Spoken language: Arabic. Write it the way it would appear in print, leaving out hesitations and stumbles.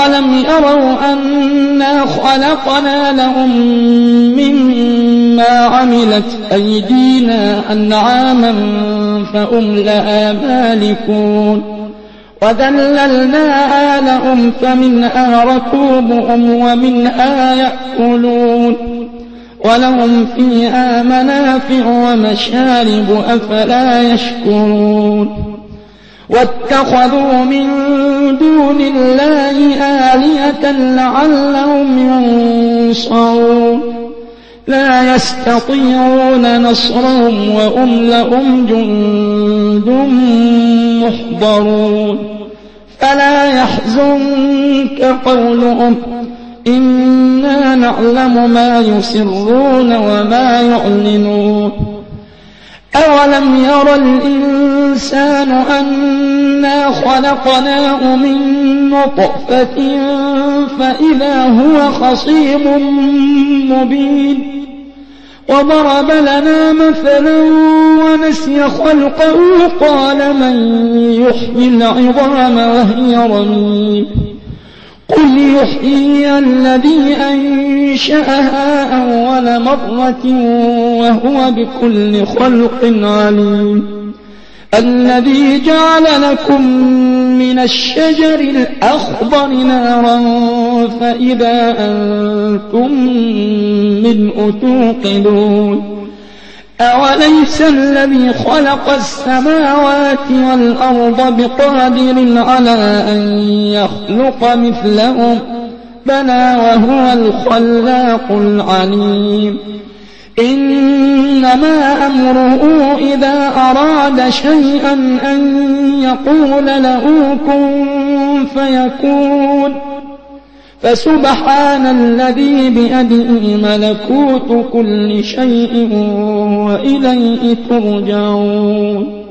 أولم يروا أنا خلقنا لهم مما عملت أيدينا أنعاما فهم لها مالكون وذللناها لهم فمنها ركوبهم ومنها يأكلون ولهم فيها منافع ومشارب أفلا يشكرون واتخذوا من دون الله آلهة لعلهم ينصرون لا يستطيعون نصرهم وهم لهم جند محضرون فلا يحزنك قولهم إنا نعلم ما يسرون وما يعلنون أولم ير الإنسان أنا خلقناه من نطفة فإذا هو خصيم مبين وضرب لنا مثلا ونسي خلقه قال من يحيي العظام وهي رميم قل يحيي الذي أنشأها أول مرة وهو بكل خلق عليم الذي جعل لكم من الشجر الأخضر نارا فإذا أنتم منه توقدون أوليس الذي خلق السماوات والأرض بقادر على أن يخلق مثلهم بلى وهو الخلاق العليم إنما أمره إذا أراد شيئا أن يقول له كن فيكون فسبحان الذي بيده ملكوت كل شيء وإليه ترجعون